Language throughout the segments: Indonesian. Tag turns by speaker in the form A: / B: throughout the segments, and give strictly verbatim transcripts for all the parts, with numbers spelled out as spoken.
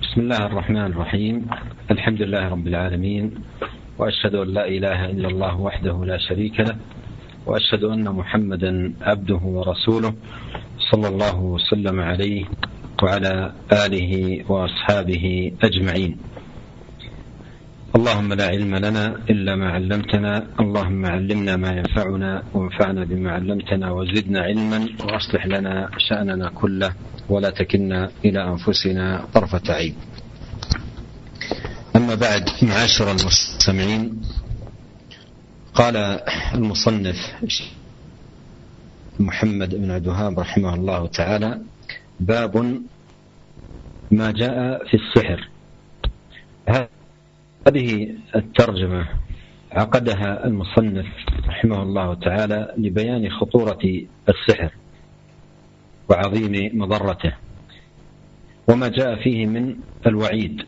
A: بسم الله الرحمن الرحيم. الحمد لله رب العالمين، وأشهد أن لا إله إلا الله وحده لا شريك له، وأشهد أن محمدا عبده ورسوله صلى الله وسلم عليه وعلى آله وأصحابه أجمعين. اللهم لا علم لنا إلا ما علمتنا، اللهم علمنا ما ينفعنا وانفعنا بما علمتنا وزدنا علما، وأصلح لنا شأننا كله ولا تكلنا إلى أنفسنا طرفة عين. أما بعد، معاشر المستمعين، قال المصنف محمد بن عبد الوهاب رحمه الله تعالى: باب ما جاء في السحر. هذه الترجمة عقدها المصنف رحمه الله تعالى لبيان خطورة السحر وعظيم مضرته، وما جاء فيه من الوعيد،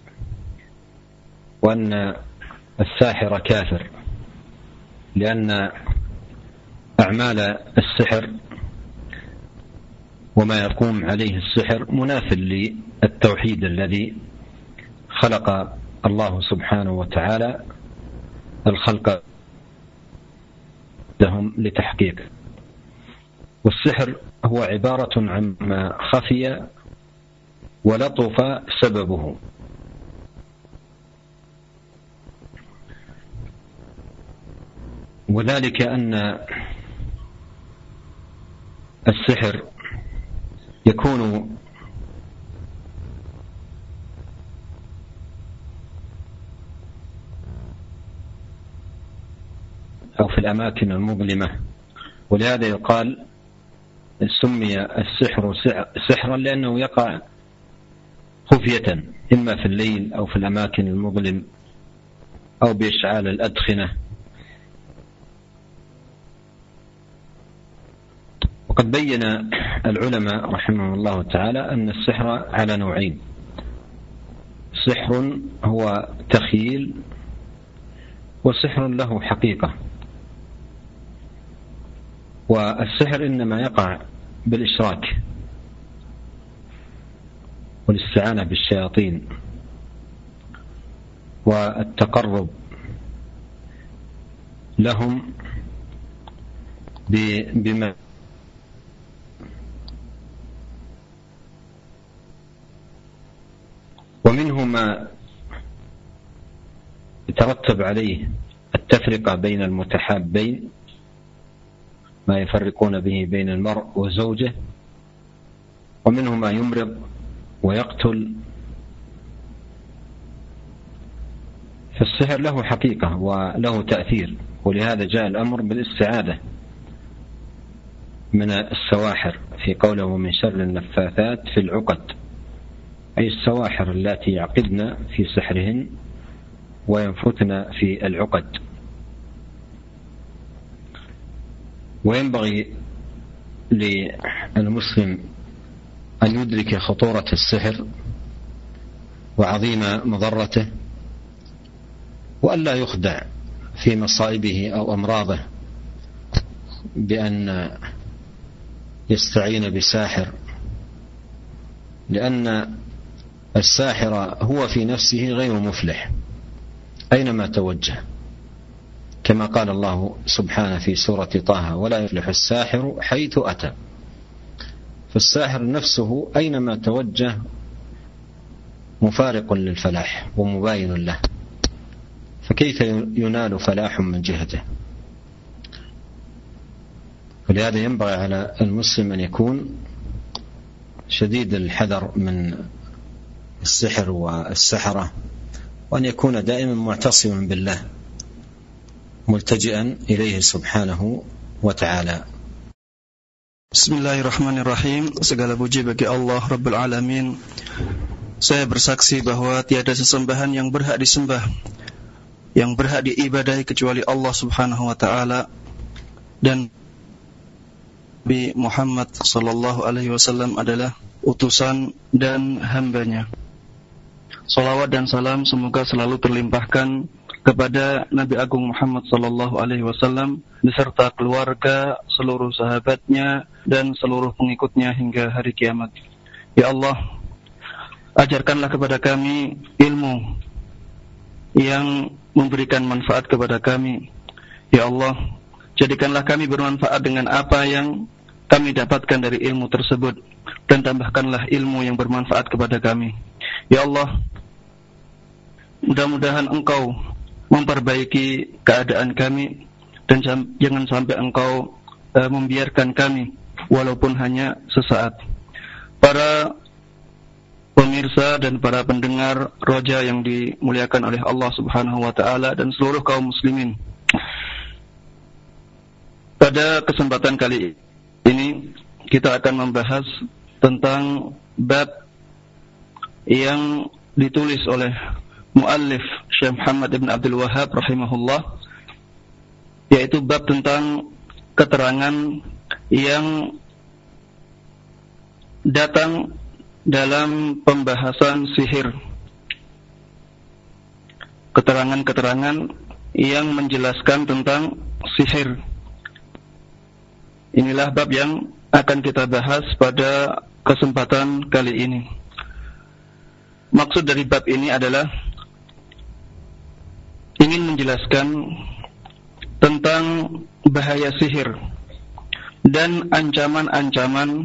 A: وأن الساحر كافر، لأن أعمال السحر وما يقوم عليه السحر مناف للتوحيد الذي خلق الله سبحانه وتعالى الخلق لهم لتحقيقه. والسحر هو عبارة عما خفي ولطف سببه، وذلك أن السحر يكون أو في الأماكن المظلمة، ولهذا يقال سمي السحر سحرا لأنه يقع خفية، إما في الليل أو في الأماكن المظلم أو بإشعال الأدخنة. وقد بين العلماء رحمه الله تعالى أن السحر على نوعين: سحر هو تخيل، وسحر له حقيقة. والسحر إنما يقع بالإشراك والاستعانة بالشياطين والتقرب لهم بما ومنه ما يترتب عليه التفرقة بين المتحابين، ما يفرقون به بين المرء وزوجه، ومنه ما يمرض ويقتل. فالسحر له حقيقة وله تأثير، ولهذا جاء الأمر بالاستعاذة من السواحر في قوله: ومن شر النفاثات في العقد، أي السواحر التي يعقدن في سحرهن وينفثن في العقد. وينبغي للمسلم أن يدرك خطورة السحر وعظيم مضرته، وأن لا يخدع في مصائبه أو أمراضه بأن يستعين بساحر، لأن الساحر هو في نفسه غير مفلح أينما توجه، كما قال الله سبحانه في سورة طه: ولا يفلح الساحر حيث أتى. فالساحر نفسه أينما توجه مفارق للفلاح ومباين له، فكيف ينال فلاح من جهته؟ ولهذا ينبغي على المسلم أن يكون شديد الحذر من السحر والسحرة، وأن يكون دائما معتصما بالله ملتجئا إليه سبحانه وتعالى.
B: Bismillahirrahmanirrahim. Segala puji bagi Allah Rabbul Alamin. Saya bersaksi bahwa tiada sesembahan yang berhak disembah, yang berhak diibadahi kecuali Allah Subhanahu wa taala, dan Nabi Muhammad sallallahu alaihi wasallam adalah utusan dan hambanya. Salawat dan salam semoga selalu terlimpahkan kepada Nabi Agung Muhammad sallallahu alaihi wasallam beserta keluarga, seluruh sahabatnya dan seluruh pengikutnya hingga hari kiamat. Ya Allah, ajarkanlah kepada kami ilmu yang memberikan manfaat kepada kami. Ya Allah, jadikanlah kami bermanfaat dengan apa yang kami dapatkan dari ilmu tersebut, dan tambahkanlah ilmu yang bermanfaat kepada kami. Ya Allah, mudah-mudahan Engkau memperbaiki keadaan kami, dan jangan sampai Engkau uh, membiarkan kami walaupun hanya sesaat. Para pemirsa dan para pendengar Roja yang dimuliakan oleh Allah Subhanahu wa taala dan seluruh kaum muslimin. Pada kesempatan kali ini kita akan membahas tentang bab yang ditulis oleh muallif Syekh Muhammad ibn Abdul Wahhab rahimahullah, yaitu bab tentang keterangan yang datang dalam pembahasan sihir. Keterangan-keterangan yang menjelaskan tentang sihir. Inilah bab yang akan kita bahas pada kesempatan kali ini. Maksud dari bab ini adalah ingin menjelaskan tentang bahaya sihir dan ancaman-ancaman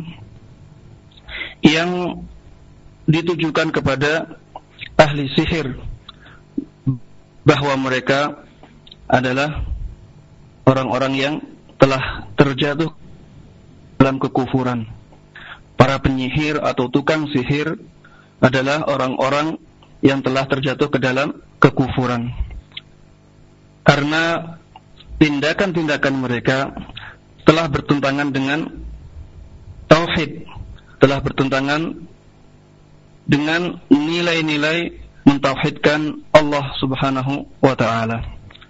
B: yang ditujukan kepada ahli sihir, bahwa mereka adalah orang-orang yang telah terjatuh dalam kekufuran. Para penyihir atau tukang sihir adalah orang-orang yang telah terjatuh ke dalam kekufuran, karena tindakan-tindakan mereka telah bertentangan dengan tauhid, telah bertentangan dengan nilai-nilai mentauhidkan Allah Subhanahu wa ta'ala.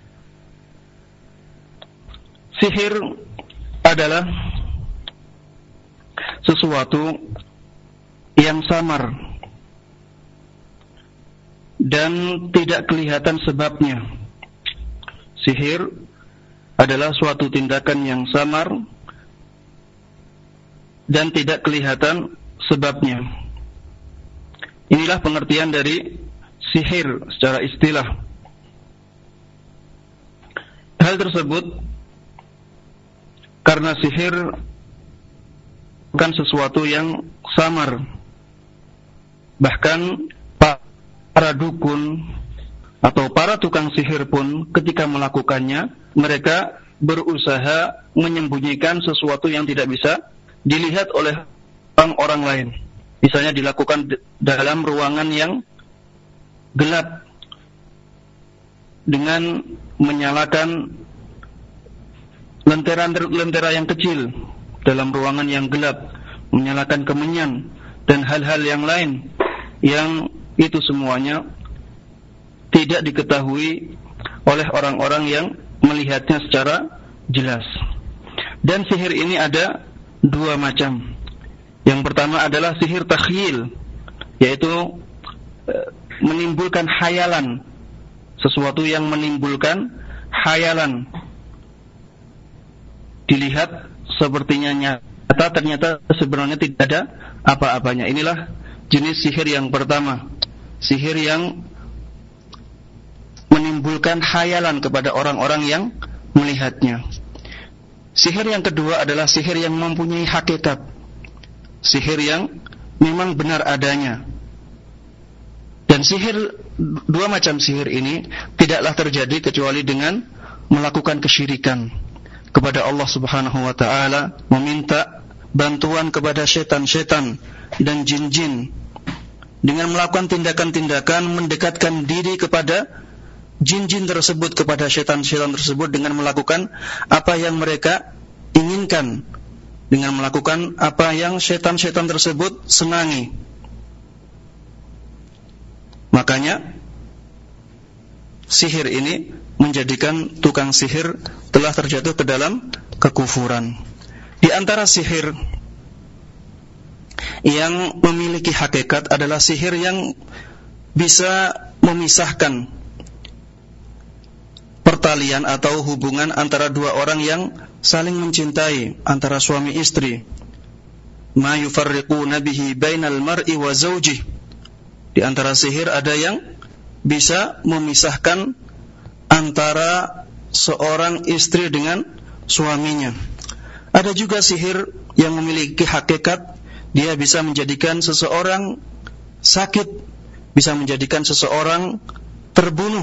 B: Sihir adalah sesuatu yang samar dan tidak kelihatan sebabnya. Sihir adalah suatu tindakan yang samar dan tidak kelihatan sebabnya. Inilah pengertian dari sihir secara istilah. Hal tersebut karena sihir bukan sesuatu yang samar. Bahkan para dukun atau para tukang sihir pun ketika melakukannya, mereka berusaha menyembunyikan sesuatu yang tidak bisa dilihat oleh orang-orang lain. Misalnya dilakukan dalam ruangan yang gelap dengan menyalakan lentera-lentera yang kecil dalam ruangan yang gelap, menyalakan kemenyan dan hal-hal yang lain, yang itu semuanya tidak diketahui oleh orang-orang yang melihatnya secara jelas. Dan sihir ini ada dua macam. Yang pertama adalah sihir takhyil, yaitu e, menimbulkan khayalan, sesuatu yang menimbulkan khayalan, dilihat sepertinya nyata, ternyata sebenarnya tidak ada apa-apanya. Inilah jenis sihir yang pertama, sihir yang menimbulkan khayalan kepada orang-orang yang melihatnya. Sihir yang kedua adalah sihir yang mempunyai hakikat, sihir yang memang benar adanya. Dan sihir, dua macam sihir ini tidaklah terjadi kecuali dengan melakukan kesyirikan kepada Allah Subhanahu wa ta'ala, meminta bantuan kepada setan-setan dan jin-jin, dengan melakukan tindakan-tindakan mendekatkan diri kepada jin-jin tersebut, kepada setan-setan tersebut, dengan melakukan apa yang mereka inginkan, dengan melakukan apa yang setan-setan tersebut senangi. Makanya sihir ini menjadikan tukang sihir telah terjatuh ke dalam kekufuran. Di antara sihir yang memiliki hakikat adalah sihir yang bisa memisahkan pertalian atau hubungan antara dua orang yang saling mencintai, antara suami istri. Ma yufarriquna bihi bainal mar'i wa zawjih, Di antara sihir ada yang bisa memisahkan antara seorang istri dengan suaminya. Ada juga sihir yang memiliki hakikat, dia bisa menjadikan seseorang sakit, bisa menjadikan seseorang terbunuh.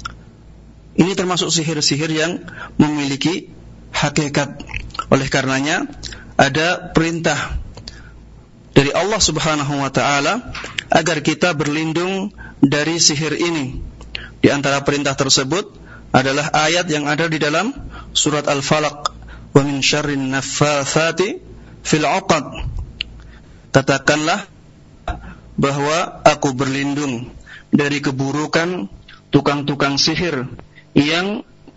B: Ini termasuk sihir-sihir yang memiliki hakikat. Oleh karenanya ada perintah dari Allah Subhanahu wa taala agar kita berlindung dari sihir ini. Di antara perintah tersebut adalah ayat yang ada di dalam surat Al-Falaq, wa min syarrin naffatsati fil 'uqad. Katakanlah bahwa aku berlindung dari keburukan tukang-tukang sihir yang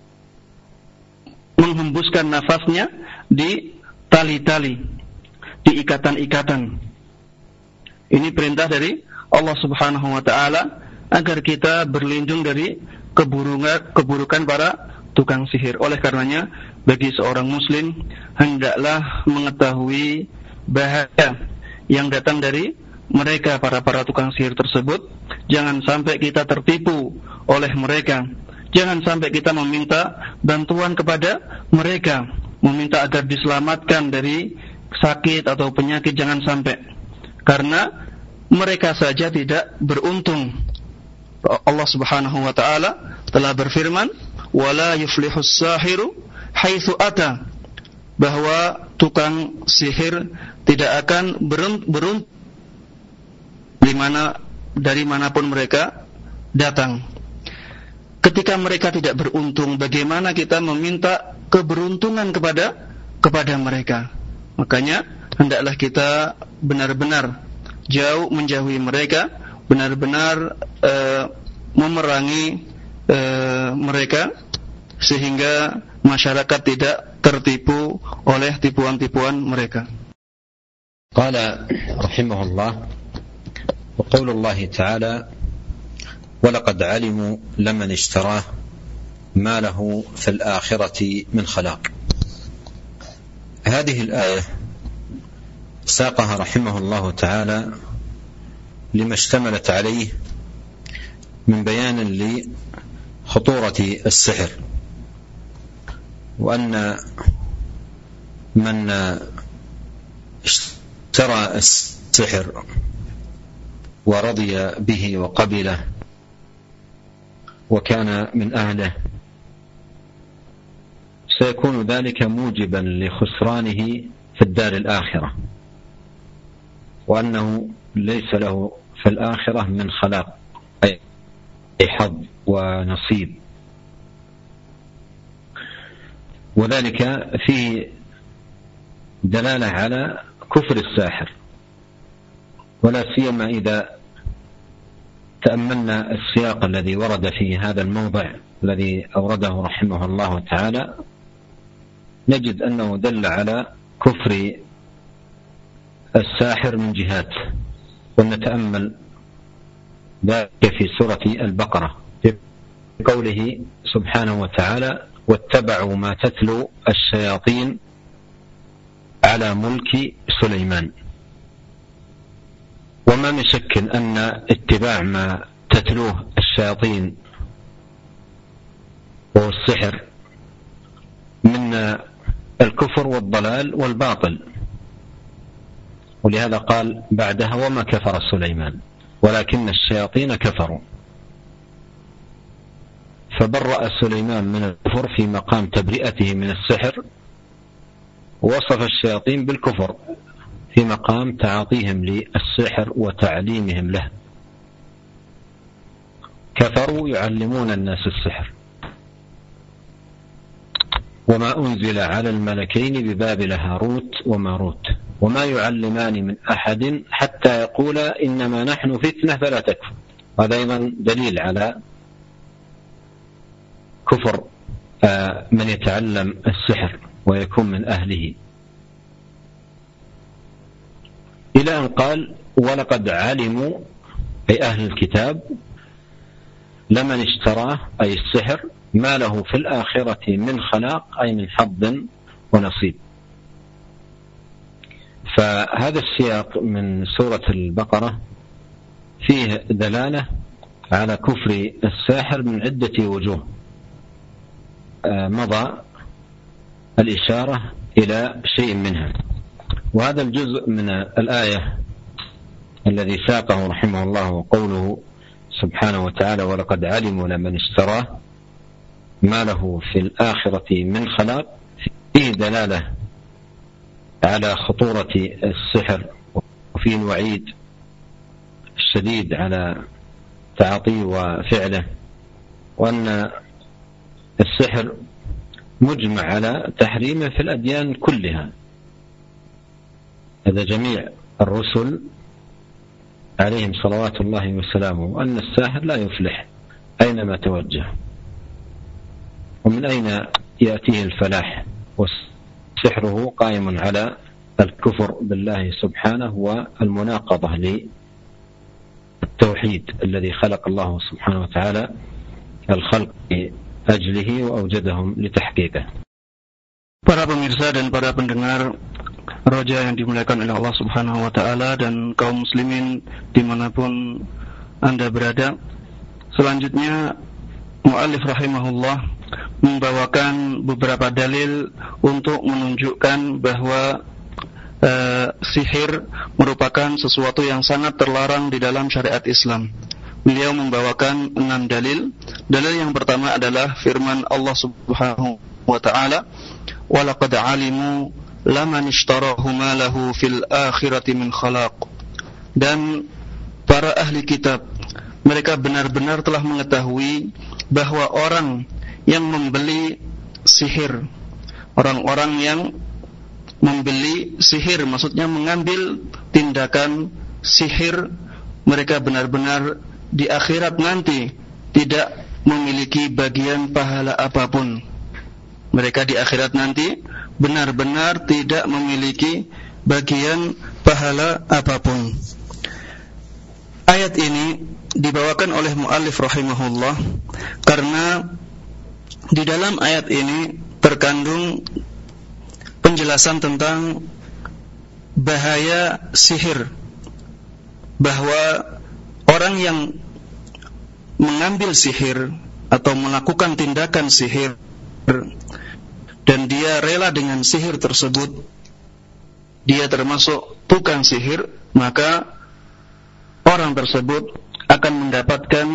B: menghembuskan nafasnya di tali-tali, di ikatan-ikatan. Ini perintah dari Allah Subhanahu wa taala agar kita berlindung dari keburukan keburukan para tukang sihir. Oleh karenanya bagi seorang muslim hendaklah mengetahui bahaya yang datang dari mereka para para tukang sihir tersebut. Jangan sampai kita tertipu oleh mereka. Jangan sampai kita meminta bantuan kepada mereka, meminta agar diselamatkan dari sakit atau penyakit. Jangan sampai, karena mereka saja tidak beruntung. Allah Subhanahu wa taala telah berfirman, wala yuflihus sahiru haitsu ata, bahwa tukang sihir tidak akan beruntung di mana dari manapun mereka datang. Ketika mereka tidak beruntung, bagaimana kita meminta keberuntungan kepada kepada mereka? Makanya hendaklah kita benar-benar jauh menjauhi mereka, benar-benar uh, memerangi uh, mereka, sehingga masyarakat tidak tertipu oleh tipuan-tipuan mereka.
A: Qala rahimahullah, wa qaulullahi ta'ala, ولقد علموا لمن اشتراه ما له في الآخرة من خلاق. هذه الآية ساقها رحمه الله تعالى لما اشتملت عليه من بيان لخطورة السحر، وأن من اشترى السحر ورضي به وقبله وكان من أهله سيكون ذلك موجبا لخسرانه في الدار الآخرة، وأنه ليس له في الآخرة من خلاق أي حظ ونصيب. وذلك فيه دلالة على كفر الساحر، ولا سيما إذا تأملنا السياق الذي ورد في هذا الموضع الذي أورده رحمه الله تعالى، نجد أنه دل على كفر الساحر من جهات. ونتأمل ذلك في سورة البقرة في قوله سبحانه وتعالى واتبعوا ما تتلو الشياطين على ملك سليمان. وما من شك أن اتباع ما تتلوه الشياطين وهو السحر من الكفر والضلال والباطل، ولهذا قال بعدها وما كفر سليمان ولكن الشياطين كفروا، فبرأ سليمان من الكفر في مقام تبرئته من السحر، ووصف الشياطين بالكفر في مقام تعاطيهم للسحر وتعليمهم له. كفروا يعلمون الناس السحر. وما أنزل على الملكين ببابل هاروت وماروت وما يعلمان من أحد حتى يقولا إنما نحن فتنة فلا تكفر. هذا أيضا دليل على كفر من يتعلم السحر ويكون من أهله، إلى أن قال ولقد علموا أي أهل الكتاب لمن اشتراه أي السحر ما له في الآخرة من خلاق أي من حظ ونصيب. فهذا السياق من سورة البقرة فيه دلالة على كفر الساحر من عدة وجوه، مضى الإشارة إلى شيء منها. وهذا الجزء من الآية الذي ساقه رحمه الله وقوله سبحانه وتعالى ولقد علموا لمن اشتراه ما له في الآخرة من خلاق، فيه دلالة على خطورة السحر وفيه الوعيد الشديد على تعاطيه وفعله، وأن السحر مجمع على تحريمه في الأديان كلها. هذا جميع الرسل عليهم صلوات الله وسلامه أن الساحر لا يفلح أينما توجه. ومن أين يأتيه الفلاح؟ وسحره قائم على الكفر بالله سبحانه والمناقضة للتوحيد الذي خلق الله سبحانه وتعالى الخلق أجله وأوجدهم لتحقيقه.
B: Para pemirsa dan para pendengar Roja yang dimuliakan oleh Allah Subhanahu wa Ta'ala dan kaum muslimin dimanapun Anda berada, selanjutnya mu'allif rahimahullah membawakan beberapa dalil untuk menunjukkan bahwa uh, sihir merupakan sesuatu yang sangat terlarang di dalam syariat Islam. Beliau membawakan enam dalil. Dalil yang pertama adalah firman Allah Subhanahu wa Ta'ala, وَلَقَدْ عَلِمُوا لَمَنِ اشْتَرَاهُ مَا لَهُ فِي الْآخِرَةِ مِنْ خَلَاقٍ. Dan para ahli kitab, mereka benar-benar telah mengetahui bahwa orang yang membeli sihir, orang-orang yang membeli sihir, maksudnya mengambil tindakan sihir, mereka benar-benar di akhirat nanti tidak memiliki bagian pahala apapun. Mereka di akhirat nanti benar-benar tidak memiliki bagian pahala apapun. Ayat ini dibawakan oleh mu'allif rahimahullah karena di dalam ayat ini terkandung penjelasan tentang bahaya sihir, bahwa orang yang mengambil sihir atau melakukan tindakan sihir dan dia rela dengan sihir tersebut, dia termasuk tukang sihir, maka orang tersebut akan mendapatkan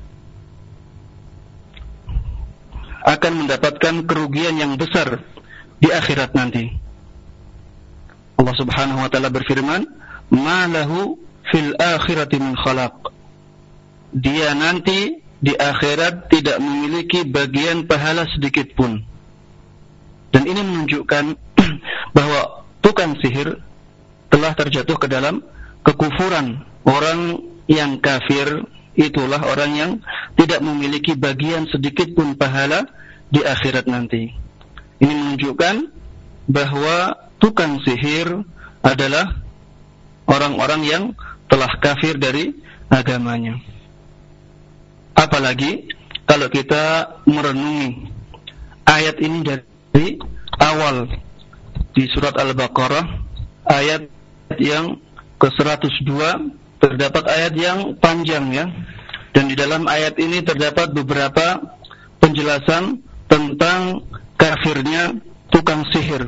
B: akan mendapatkan kerugian yang besar di akhirat nanti. Allah Subhanahu wa Ta'ala berfirman, "Ma lahu fil akhirati min khalaq." Dia nanti di akhirat tidak memiliki bagian pahala sedikit pun. Dan ini menunjukkan bahwa tukang sihir telah terjatuh ke dalam kekufuran. Orang yang kafir itulah orang yang tidak memiliki bagian sedikit pun pahala di akhirat nanti. Ini menunjukkan bahwa tukang sihir adalah orang-orang yang telah kafir dari agamanya. Apalagi kalau kita merenungi ayat ini dari awal di surat Al-Baqarah, ayat yang ke seratus dua, terdapat ayat yang panjang ya. Dan di dalam ayat ini terdapat beberapa penjelasan tentang kafirnya tukang sihir.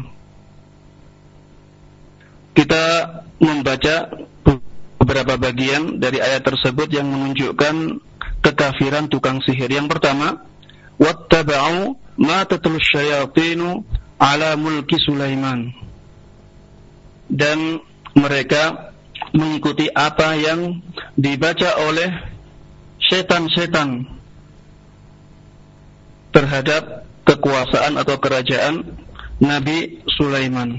B: Kita membaca beberapa bagian dari ayat tersebut yang menunjukkan kekafiran tukang sihir. Yang pertama, wattaba'u ma tatlu syayatinu ala mulki Sulaiman. Dan mereka mengikuti apa yang dibaca oleh setan-setan terhadap kekuasaan atau kerajaan Nabi Sulaiman.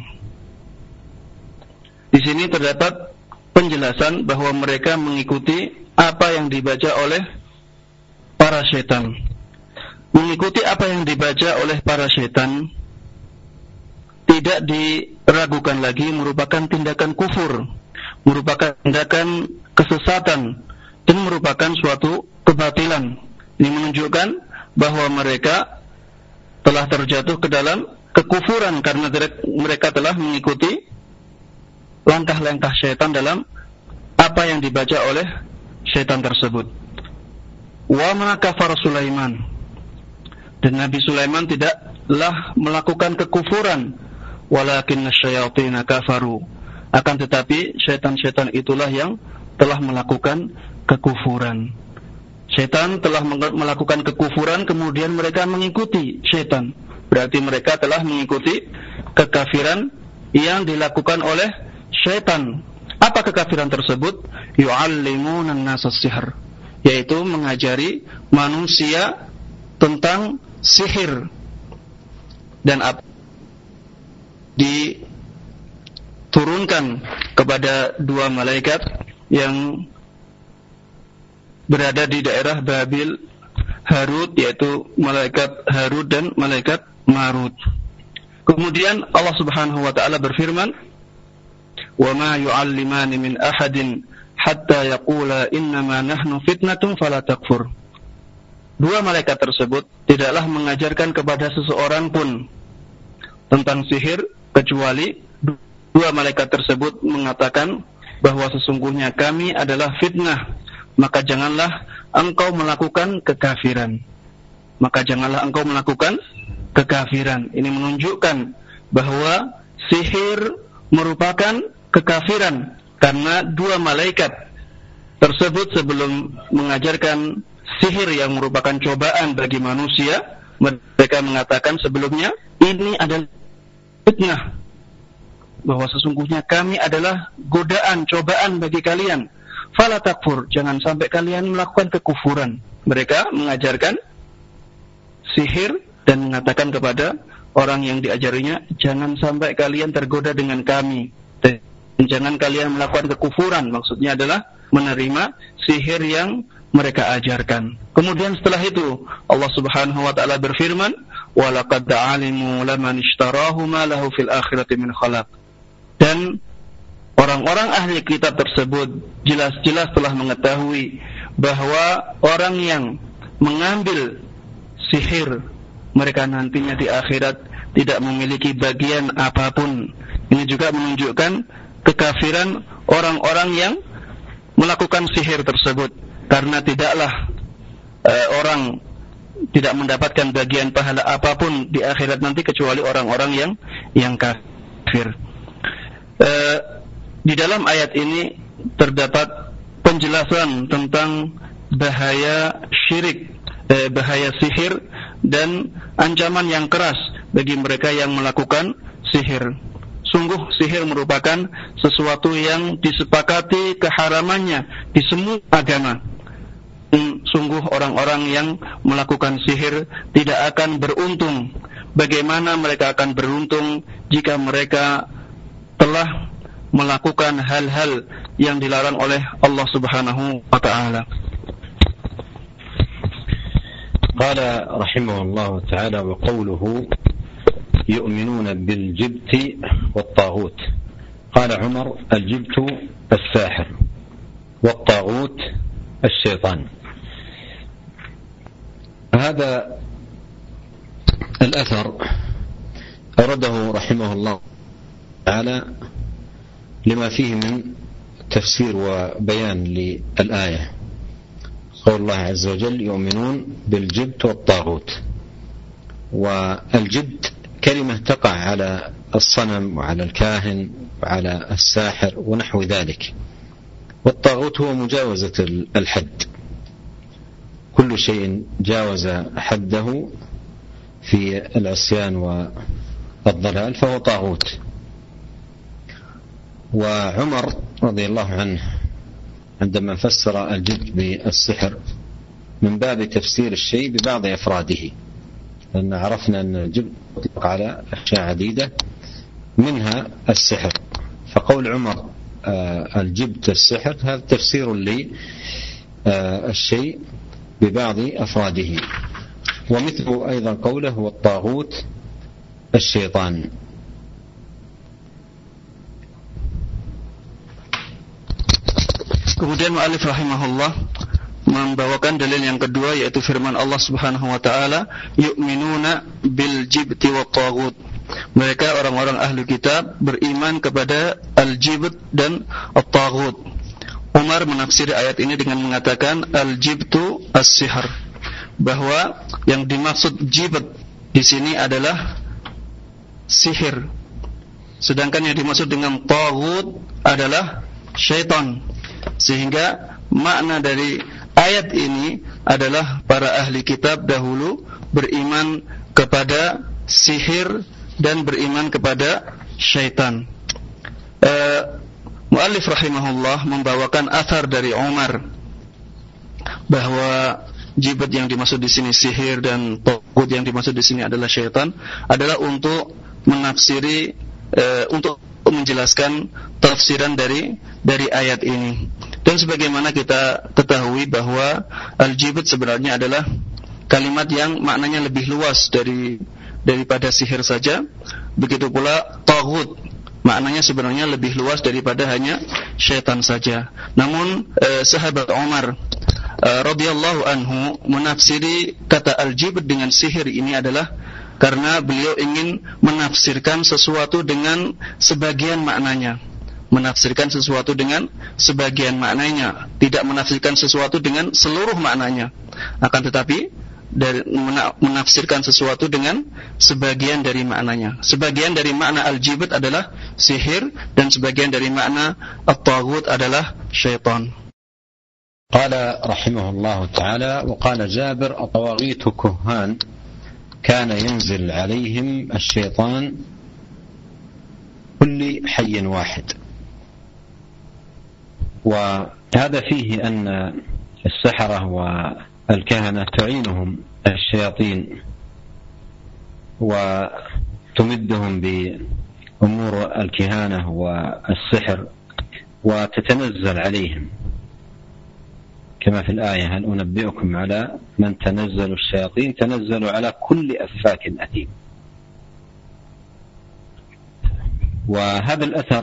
B: Di sini terdapat penjelasan bahwa mereka mengikuti apa yang dibaca oleh para setan. Mengikuti apa yang dibaca oleh para setan tidak diragukan lagi merupakan tindakan kufur, merupakan tindakan kesesatan, dan merupakan suatu kebatilan. Ini menunjukkan bahwa mereka telah terjatuh ke dalam kekufuran karena mereka telah mengikuti langkah-langkah syaitan dalam apa yang dibaca oleh syaitan tersebut. Wa ma kafara Sulaiman, dan Nabi Sulaiman tidaklah melakukan kekufuran, walakinna syayatina kafaru, akan tetapi syaitan-syaitan itulah yang telah melakukan kekufuran. Syaitan telah melakukan kekufuran, kemudian mereka mengikuti syaitan. Berarti mereka telah mengikuti kekafiran yang dilakukan oleh syaitan. Apa kekafiran tersebut? Yu'allimuna an-nasa as-sihr, yaitu mengajari manusia tentang sihir. Dan apa diturunkan kepada dua malaikat yang berada di daerah Babil, Harut, yaitu malaikat Harut dan malaikat Marut. Kemudian Allah Subhanahu wa taala berfirman, "Wa ma yu'allimani min ahadin hatta yaqula innama nahnu fitnatun fala takfur." Dua malaikat tersebut tidaklah mengajarkan kepada seseorang pun tentang sihir, kecuali dua malaikat tersebut mengatakan bahwa sesungguhnya kami adalah fitnah, maka janganlah engkau melakukan kekafiran. Maka janganlah engkau melakukan kekafiran. Ini menunjukkan bahwa sihir merupakan kekafiran, karena dua malaikat tersebut sebelum mengajarkan sihir yang merupakan cobaan bagi manusia, mereka mengatakan sebelumnya, ini adalah fitnah, bahwa sesungguhnya kami adalah godaan, cobaan bagi kalian. Fala takfur, jangan sampai kalian melakukan kekufuran. Mereka mengajarkan sihir dan mengatakan kepada orang yang diajarinya, jangan sampai kalian tergoda dengan kami, dan jangan kalian melakukan kekufuran. Maksudnya adalah menerima sihir yang mereka ajarkan. Kemudian setelah itu Allah Subhanahu wa taala berfirman, "Wa laqad 'alimu laman ishtarahu ma lahu fil akhirati min khalaq." Dan orang-orang ahli kitab tersebut jelas-jelas telah mengetahui bahwa orang yang mengambil sihir, mereka nantinya di akhirat tidak memiliki bagian apapun. Ini juga menunjukkan kekafiran orang-orang yang melakukan sihir tersebut, karena tidaklah uh, orang tidak mendapatkan bagian pahala apapun di akhirat nanti kecuali orang-orang yang yang kafir. Uh, di dalam ayat ini terdapat penjelasan tentang bahaya syirik, eh, bahaya sihir, dan ancaman yang keras bagi mereka yang melakukan sihir. Sungguh sihir merupakan sesuatu yang disepakati keharamannya di semua agama. Sungguh orang-orang yang melakukan sihir tidak akan beruntung. Bagaimana mereka akan beruntung jika mereka telah melakukan hal-hal yang dilarang oleh Allah Subhanahu wa ta'ala.
A: Qala rahimahullah ta'ala, wa qawluhu yu'minuna bil jibti wat taghut. Qala Umar, al jibtu as-sahir wat taghut الشيطان. هذا الأثر أورده رحمه الله تعالى لما فيه من تفسير وبيان للآية. قول الله عز وجل يؤمنون بالجبت والطاغوت. والجبت كلمة تقع على الصنم وعلى الكاهن وعلى الساحر ونحو ذلك. والطاغوت هو مجاوزة الحد، كل شيء جاوز حده في العصيان والضلال فهو طاغوت. وعمر رضي الله عنه عندما فسر الجبت بالسحر من باب تفسير الشيء ببعض أفراده، لأن عرفنا أن الجبت يطلق على أشياء عديدة منها السحر، فقول عمر الجبت السحر هذا تفسير للشيء ببعض أفراده. ومثل أيضا قوله والطاغوت الشيطان.
B: Kemudian mu'allif rahimahullah membawakan dalil yang kedua, yaitu firman Allah Subhanahu wa taala, yu'minuna bil jibti wat taghut. Mereka orang-orang ahli kitab beriman kepada al-jibt dan at-taghut. Umar menafsiri ayat ini dengan mengatakan al-jibtu as-sihr, bahwa yang dimaksud jibt di sini adalah sihir, sedangkan yang dimaksud dengan taghut adalah syaitan. Sehingga makna dari ayat ini adalah para ahli kitab dahulu beriman kepada sihir dan beriman kepada syaitan. Uh, Mu'allif rahimahullah membawakan athar dari Umar bahwa jibat yang dimaksud di sini sihir dan taghut yang dimaksud di sini adalah syaitan, adalah untuk menafsiri, uh, untuk menjelaskan tafsiran dari dari ayat ini. Dan sebagaimana kita ketahui bahwa al-jibat sebenarnya adalah kalimat yang maknanya lebih luas dari daripada sihir saja. Begitu pula taghut, maknanya sebenarnya lebih luas daripada hanya syaitan saja. Namun eh, sahabat Umar eh, radhiyallahu anhu menafsiri kata al-jibat dengan sihir ini adalah karena beliau ingin menafsirkan sesuatu dengan sebagian maknanya. Menafsirkan sesuatu dengan sebagian maknanya, tidak menafsirkan sesuatu dengan seluruh maknanya. Akan tetapi dari menafsirkan sesuatu dengan sebagian dari maknanya. Sebagian dari makna al-jibat adalah sihir, dan sebagian dari makna at-taghut adalah syaitan.
A: Qala rahimahullah ta'ala, wa qala Jabir at-tawaghitu kuhan kana yanzil alaihim asy-syaitan kulli hayyin wahid. وهذا فيه أن السحرة والكهنة تعينهم الشياطين وتمدهم بأمور الكهانة والسحر وتتنزل عليهم كما في الآية هل أنبئكم على من تنزل الشياطين تنزل على كل أفاك أثيم. وهذا الأثر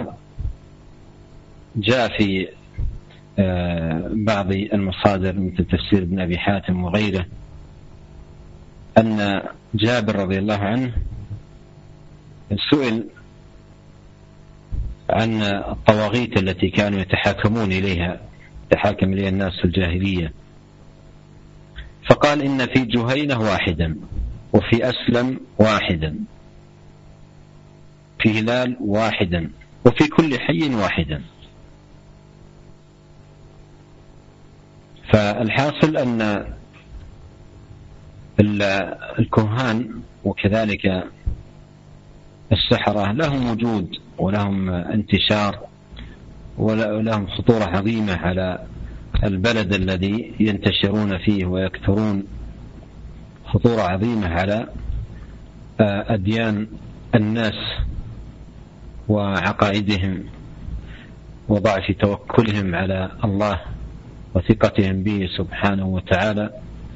A: جاء في بعض المصادر مثل تفسير ابن أبي حاتم وغيره أن جابر رضي الله عنه سئل عن الطواغيت التي كانوا يتحاكمون إليها تحاكم إليها الناس في الجاهلية، فقال إن في جهينة واحدا وفي أسلم واحدا في هلال واحدا وفي كل حي واحدا. فالحاصل أن الكهان وكذلك السحرة لهم وجود ولهم انتشار ولهم خطورة عظيمة على البلد الذي ينتشرون فيه ويكثرون، خطورة عظيمة على أديان الناس وعقائدهم وضعف توكلهم على الله وثقتهم به سبحانه وتعالى،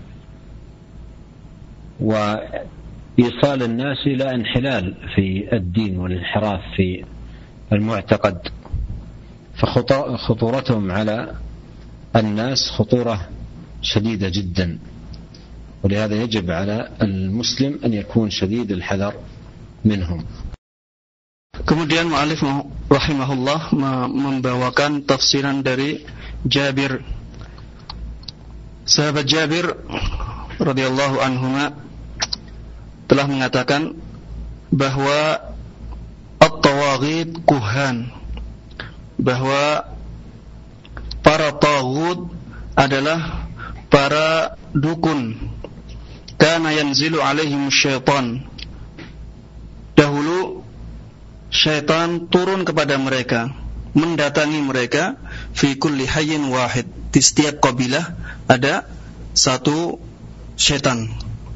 A: وإيصال الناس إلى انحلال في الدين والانحراف في المعتقد. فخطورتهم على الناس خطورة شديدة جدا، ولهذا يجب على المسلم أن يكون شديد الحذر منهم.
B: Kemudian mu'allif rahimahullah membawakan tafsiran dari Jabir. Sahabat Jabir radhiyallahu anhuma telah mengatakan bahwa at-tawaghit kuhan, bahwa para taghut adalah para dukun. Kana yanzilu alaihim syaitan, dahulu syaitan turun kepada mereka, mendatangi mereka. Fi kulli hayyin wahid, di setiap kabilah ada satu syaitan.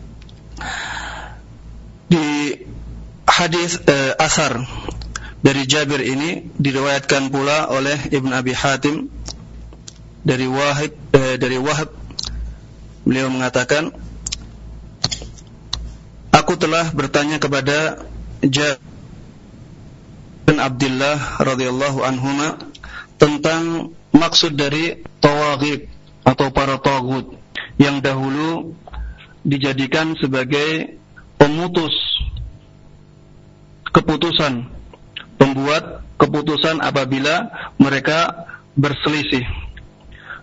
B: Di hadis eh, asar dari Jabir ini diriwayatkan pula oleh Ibn Abi Hatim dari Wahib eh, dari Wahab. Beliau mengatakan, aku telah bertanya kepada Jabir bin Abdullah radhiyallahu anhuma tentang maksud dari tawaghit atau para taghut yang dahulu dijadikan sebagai pemutus keputusan, pembuat keputusan apabila mereka berselisih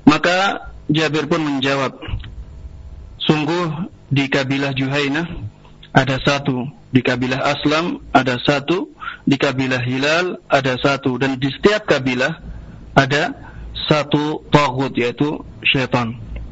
B: Maka Jabir pun menjawab, sungguh di kabilah Juhainah ada satu, di kabilah Aslam ada satu, di kabilah Hilal ada satu, dan di setiap kabilah ada satu taghut, yaitu syaitan.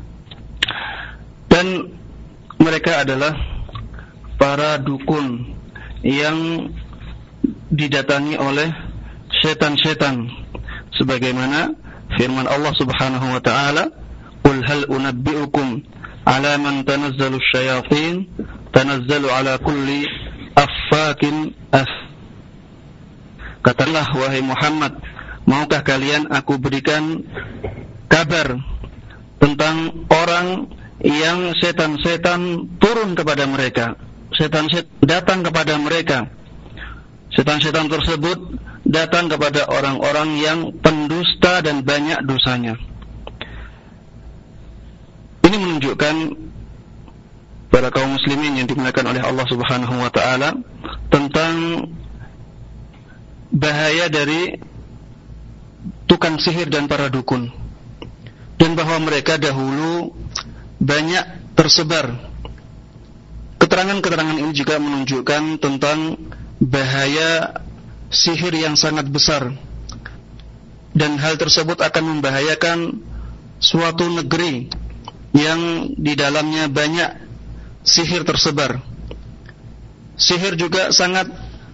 B: Dan mereka adalah para dukun yang didatangi oleh setan-setan, sebagaimana firman Allah Subhanahu wa taala, "Qul hal unabbi'ukum ala man tanazzalu asyayatin tanazzalu ala kulli affakin as." Katakanlah wahai Muhammad, maukah kalian aku berikan kabar tentang orang yang setan-setan turun kepada mereka, setan-setan datang kepada mereka. Setan-setan tersebut datang kepada orang-orang yang pendusta dan banyak dosanya. Ini menunjukkan para kaum muslimin yang dimuliakan oleh Allah Subhanahu wa taala tentang bahaya dari tukang sihir dan para dukun, dan bahwa mereka dahulu banyak tersebar. Keterangan-keterangan ini juga menunjukkan tentang bahaya sihir yang sangat besar, dan hal tersebut akan membahayakan suatu negeri yang di dalamnya banyak sihir tersebar. Sihir juga sangat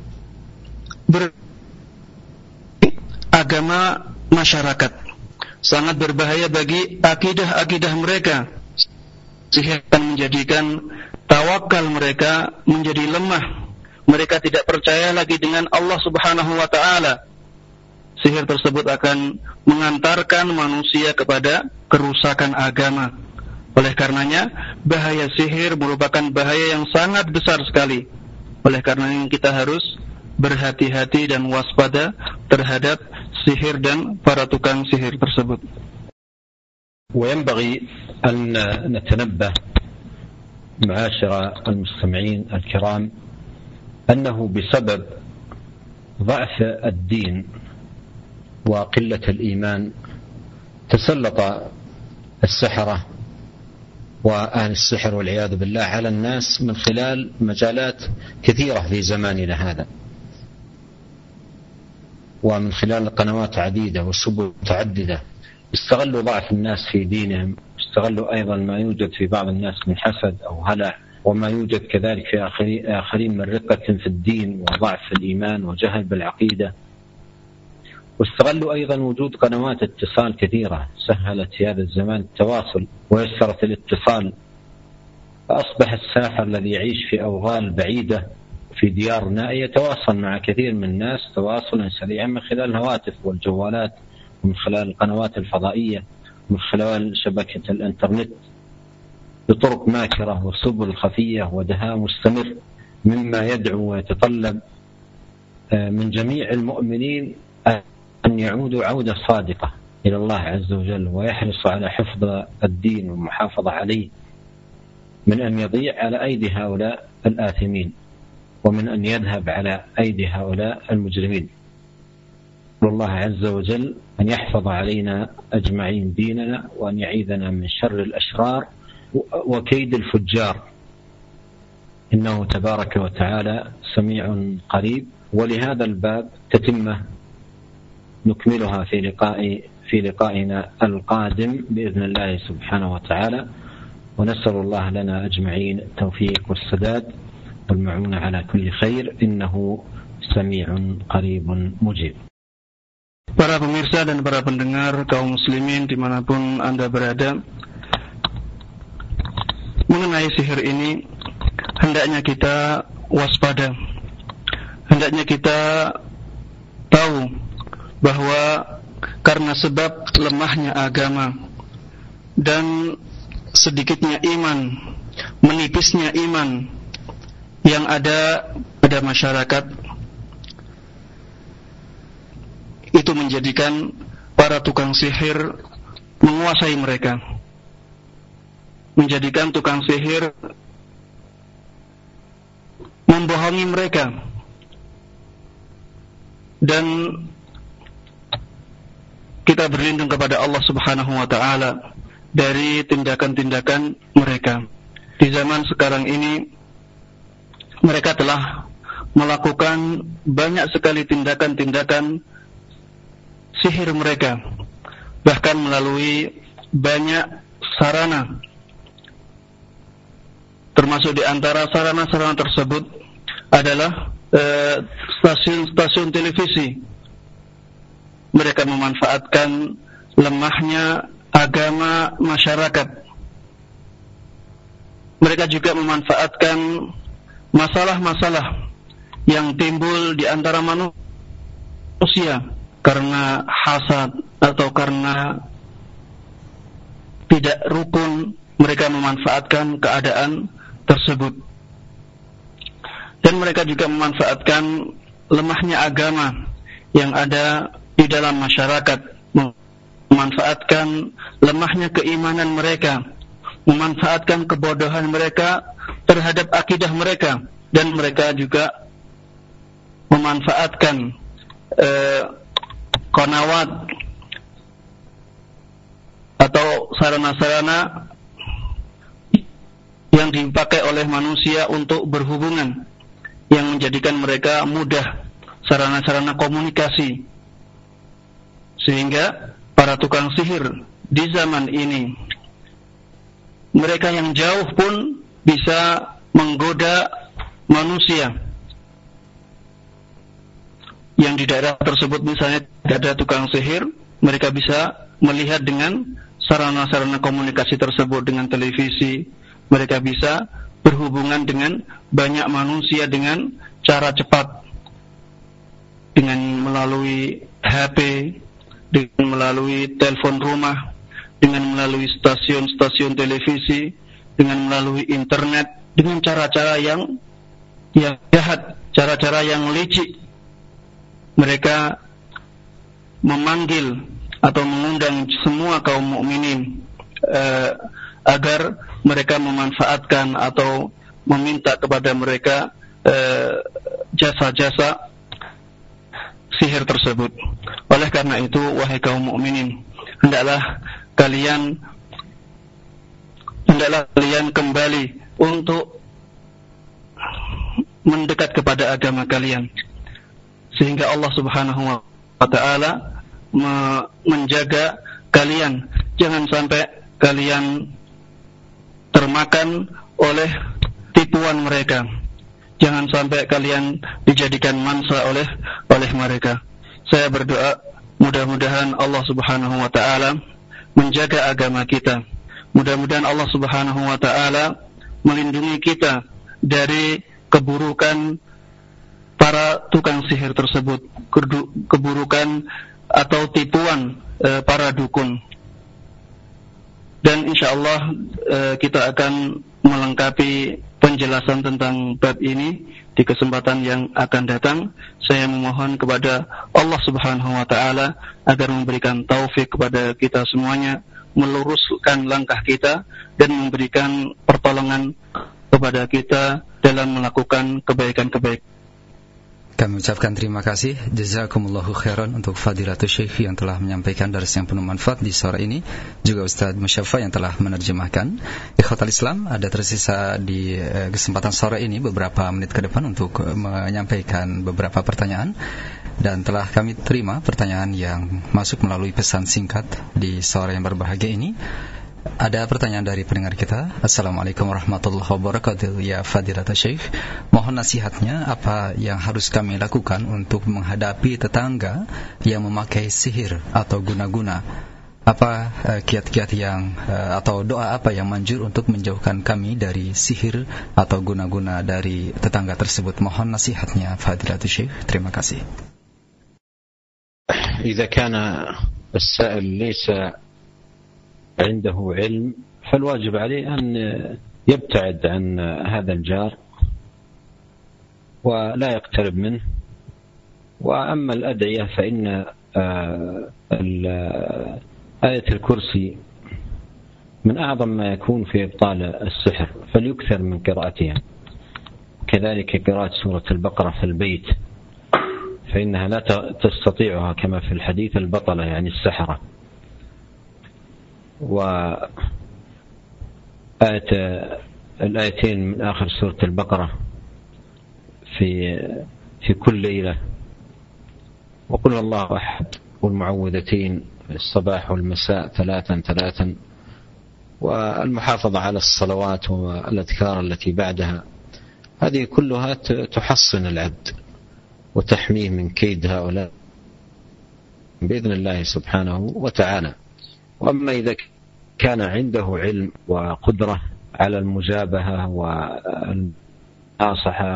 B: beragama masyarakat, sangat berbahaya bagi akidah-akidah mereka. Sihir akan menjadikan tawakal mereka menjadi lemah. Mereka tidak percaya lagi dengan Allah Subhanahu wa ta'ala. Sihir tersebut akan mengantarkan manusia kepada kerusakan agama. Oleh karenanya, bahaya sihir merupakan bahaya yang sangat besar sekali. Oleh karenanya kita harus berhati-hati dan waspada terhadap sihir dan para tukang sihir tersebut.
A: وينبغي أن نتنبه معاشر المستمعين الكرام أنه بسبب ضعف الدين وقلة الإيمان تسلط السحرة وأهل السحر والعياذ بالله على الناس من خلال مجالات كثيرة في زماننا هذا، ومن خلال قنوات عديدة وسبل متعددة. استغلوا ضعف الناس في دينهم، استغلوا أيضا ما يوجد في بعض الناس من حسد أو هلع، وما يوجد كذلك في آخرين من رقة في الدين وضعف الإيمان وجهل بالعقيدة. واستغلوا أيضا وجود قنوات اتصال كثيرة سهلت في هذا الزمان التواصل ويسرت الاتصال، فأصبح الساحر الذي يعيش في أوغال بعيدة في ديار نائية يتواصل مع كثير من الناس تواصلا سريعا من خلال الهواتف والجوالات، ومن خلال القنوات الفضائية، ومن خلال شبكة الإنترنت، بطرق ماكرة وسبل خفية ودهاء مستمر، مما يدعو ويتطلب من جميع المؤمنين أن يعودوا عودة صادقة إلى الله عز وجل، ويحرصوا على حفظ الدين والمحافظة عليه، من أن يضيع على أيدي هؤلاء الآثمين، ومن أن يذهب على أيدي هؤلاء المجرمين. الله عز وجل أن يحفظ علينا أجمعين ديننا، وأن يعيذنا من شر الأشرار وكيد الفجار، إنه تبارك وتعالى سميع قريب. ولهذا الباب تتمة نكملها في لقاء في لقائنا القادم بإذن الله سبحانه وتعالى، ونسأل الله لنا أجمعين التوفيق والسداد والمعونة على كل خير، إنه سميع قريب مجيب.
B: Para pemirsa dan para pendengar kaum muslimin dimanapun Anda berada, mengenai sihir ini hendaknya kita waspada, hendaknya kita tahu bahwa karena sebab lemahnya agama dan sedikitnya iman, menipisnya iman yang ada pada masyarakat, itu menjadikan para tukang sihir menguasai mereka, menjadikan tukang sihir membohongi mereka, dan kita berlindung kepada Allah Subhanahu wa ta'ala dari tindakan-tindakan mereka. Di zaman sekarang ini mereka telah melakukan banyak sekali tindakan-tindakan sihir mereka, bahkan melalui banyak sarana. Termasuk di antara sarana-sarana tersebut adalah eh, stasiun-stasiun televisi. Mereka memanfaatkan lemahnya agama masyarakat. Mereka juga memanfaatkan masalah-masalah yang timbul di antara manusia karena hasad atau karena tidak rukun. Mereka memanfaatkan keadaan tersebut. Dan mereka juga memanfaatkan lemahnya agama yang ada di dalam masyarakat, memanfaatkan lemahnya keimanan mereka, memanfaatkan kebodohan mereka terhadap akidah mereka, dan mereka juga memanfaatkan eh, qanawat atau sarana-sarana yang dipakai oleh manusia untuk berhubungan, yang menjadikan mereka mudah sarana-sarana komunikasi, sehingga para tukang sihir di zaman ini, mereka yang jauh pun bisa menggoda manusia. Yang di daerah tersebut misalnya tidak ada tukang sihir, mereka bisa melihat dengan sarana-sarana komunikasi tersebut, dengan televisi. Mereka bisa berhubungan dengan banyak manusia dengan cara cepat, dengan melalui H P, dengan melalui telepon rumah, dengan melalui stasiun-stasiun televisi, dengan melalui internet, dengan cara-cara yang yang jahat, cara-cara yang licik. Mereka memanggil atau mengundang semua kaum mukminin eh, agar mereka memanfaatkan atau meminta kepada mereka eh, jasa-jasa sihir tersebut. Oleh karena itu, wahai kaum mukminin, hendaklah kalian hendaklah kalian kembali untuk mendekat kepada agama kalian, sehingga Allah Subhanahu wa ta'ala me- menjaga kalian. Jangan sampai kalian termakan oleh tipuan mereka. Jangan sampai kalian dijadikan mangsa oleh oleh mereka. Saya berdoa mudah-mudahan Allah Subhanahu wa ta'ala menjaga agama kita. Mudah-mudahan Allah Subhanahu wa ta'ala melindungi kita dari keburukan para tukang sihir tersebut, keburukan atau tipuan e, para dukun. Dan insyaallah e, kita akan melengkapi penjelasan tentang bab ini di kesempatan yang akan datang. Saya memohon kepada Allah Subhanahu wa ta'ala agar memberikan taufik kepada kita semuanya, meluruskan langkah kita dan memberikan pertolongan kepada kita dalam melakukan kebaikan-kebaikan.
C: Kami ucapkan terima kasih, jazakumullahu khairan untuk Fadilatul Syekh yang telah menyampaikan daras yang penuh manfaat di sore ini, juga Ustaz Musyafa yang telah menerjemahkan. Ikhwatal Islam, ada tersisa di eh, kesempatan sore ini beberapa menit ke depan untuk eh, menyampaikan beberapa pertanyaan, dan telah kami terima pertanyaan yang masuk melalui pesan singkat di sore yang berbahagia ini. Ada pertanyaan dari pendengar kita. Assalamualaikum warahmatullahi wabarakatuh. Ya Fadilatul Syekh, mohon nasihatnya apa yang harus kami lakukan untuk menghadapi tetangga yang memakai sihir atau guna-guna. Apa uh, kiat-kiat yang uh, atau doa apa yang manjur untuk menjauhkan kami dari sihir atau guna-guna dari tetangga tersebut. Mohon nasihatnya Fadilatul Syekh. Terima kasih.
A: Jika kana as-sa'il laysa عنده علم فالواجب عليه أن يبتعد عن هذا الجار ولا يقترب منه. وأما الأدعية فإن آية الكرسي من أعظم ما يكون في إبطال السحر، فليكثر من قراءتها، كذلك قراءة سورة البقرة في البيت، فإنها لا تستطيعها كما في الحديث البطلة يعني السحرة. وآية الآيتين من آخر سورة البقرة في في كل ليلة، وقل الله أحد، والمعوذتين الصباح والمساء ثلاثا ثلاثا، والمحافظة على الصلوات والأذكار التي بعدها، هذه كلها تحصن العبد وتحميه من كيد هؤلاء بإذن الله سبحانه وتعالى. وأما إذا كان عنده علم وقدرة على المجابهة والناصحة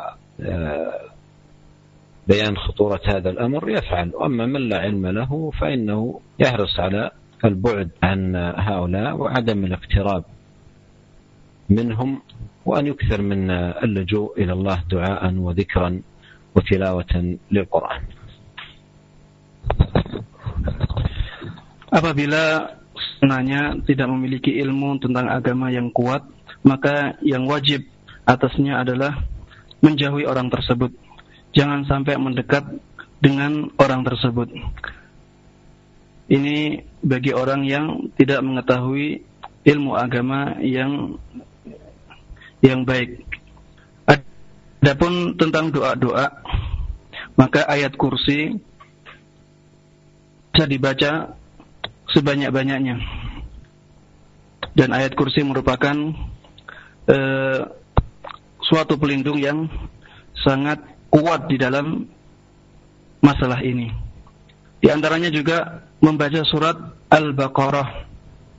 A: وبيان خطورة هذا الأمر يفعل. وأما من لا علم له فإنه يحرص على البعد عن هؤلاء وعدم الاقتراب منهم، وأن يكثر من اللجوء إلى الله دعاء وذكرا وتلاوة للقرآن.
B: Apabila sebenarnya tidak memiliki ilmu tentang agama yang kuat, maka yang wajib atasnya adalah menjauhi orang tersebut. Jangan sampai mendekat dengan orang tersebut. Ini bagi orang yang tidak mengetahui ilmu agama yang yang baik. Adapun tentang doa-doa, maka ayat kursi bisa dibaca sebanyak-banyaknya. Dan ayat kursi merupakan eh, suatu pelindung yang sangat kuat di dalam masalah ini. Di antaranya juga membaca surat Al-Baqarah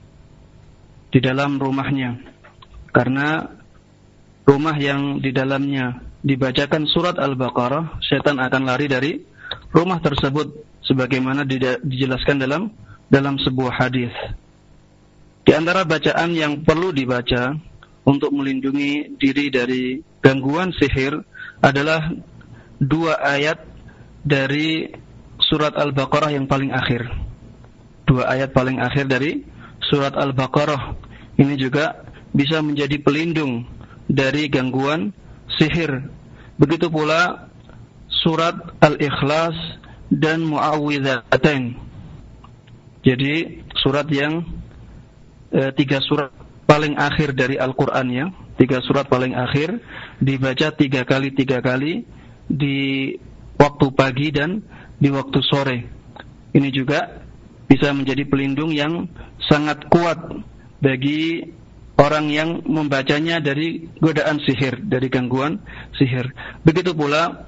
B: di dalam rumahnya, karena rumah yang di dalamnya dibacakan surat Al-Baqarah, setan akan lari dari rumah tersebut, sebagaimana dijelaskan dalam dalam sebuah hadis. Di antara bacaan yang perlu dibaca untuk melindungi diri dari gangguan sihir adalah dua ayat dari surat Al-Baqarah yang paling akhir. Dua ayat paling akhir dari surat Al-Baqarah ini juga bisa menjadi pelindung dari gangguan sihir. Begitu pula surat Al-Ikhlas dan Mu'awwidzatain. Jadi surat yang e, tiga surat paling akhir dari Al-Qur'an ya, tiga surat paling akhir dibaca tiga kali tiga kali di waktu pagi dan di waktu sore. Ini juga bisa menjadi pelindung yang sangat kuat bagi orang yang membacanya dari godaan sihir, dari gangguan sihir. Begitu pula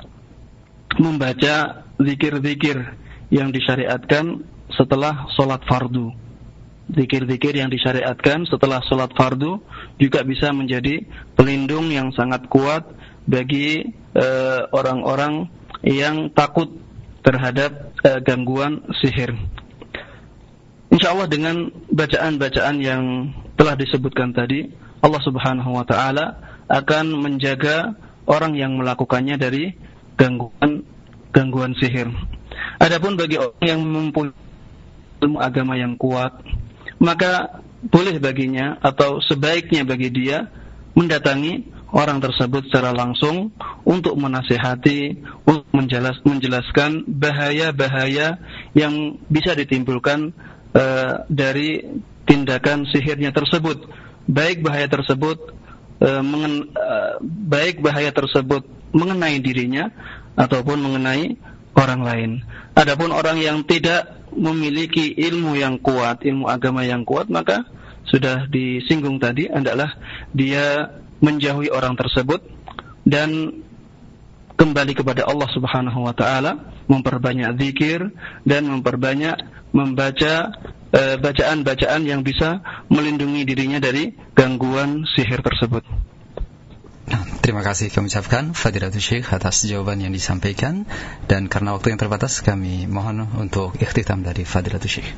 B: membaca zikir-zikir yang disyariatkan setelah sholat fardu. Zikir-zikir yang disyariatkan setelah sholat fardu juga bisa menjadi pelindung yang sangat kuat bagi uh, orang-orang yang takut terhadap uh, gangguan sihir. InsyaAllah dengan bacaan-bacaan yang telah disebutkan tadi, Allah Subhanahu wa Ta'ala akan menjaga orang yang melakukannya dari gangguan gangguan sihir. Adapun bagi orang yang mempunyai ilmu agama yang kuat, maka boleh baginya atau sebaiknya bagi dia mendatangi orang tersebut secara langsung untuk menasihati, untuk menjelas, menjelaskan bahaya-bahaya yang bisa ditimbulkan uh, dari tindakan sihirnya tersebut. Baik bahaya tersebut uh, mengen, uh, baik bahaya tersebut mengenai dirinya ataupun mengenai orang lain. Adapun orang yang tidak memiliki ilmu yang kuat, ilmu agama yang kuat, maka sudah disinggung tadi adalah dia menjauhi orang tersebut dan kembali kepada Allah Subhanahu wa Ta'ala, memperbanyak zikir dan memperbanyak membaca e, bacaan-bacaan yang bisa melindungi dirinya dari gangguan sihir tersebut.
C: Terima kasih kami ucapkan Fadilatul Syekh atas jawaban yang disampaikan, dan karena waktu yang terbatas kami mohon untuk ikhtitam dari Fadilatul Syekh.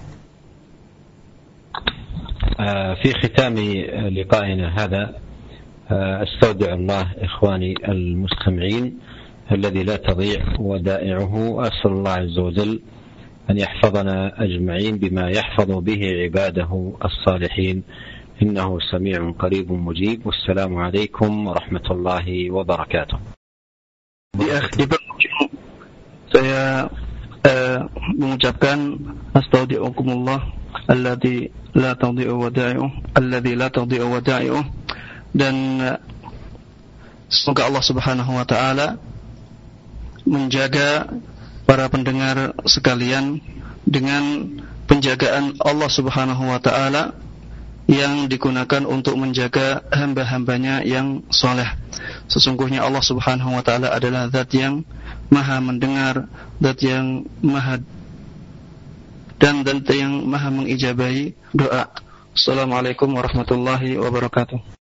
A: في ختام لقائنا هذا أستودع الله إخواني المستمعين الذي لا تضيع ودائعه، وأسأل الله عز وجل أن يحفظنا أجمعين بما يحفظ به عباده الصالحين، إنه سميع قريب مجيب. والسلام عليكم ورحمة الله وبركاته.
B: Di, di penghujung, saya uh, mengucapkan astaudiukumullah alladzi la tadhi'u wada'i'uh alladzi la tadhi'u wada'i'uh, dan uh, semoga Allah Subhanahu wa taala menjaga para pendengar sekalian dengan penjagaan Allah Subhanahu wa taala yang digunakan untuk menjaga hamba-hambanya yang soleh. Sesungguhnya Allah Subhanahu wa taala adalah zat yang maha mendengar, zat yang maha dan zat yang maha mengijabahi doa. Assalamualaikum warahmatullahi wabarakatuh.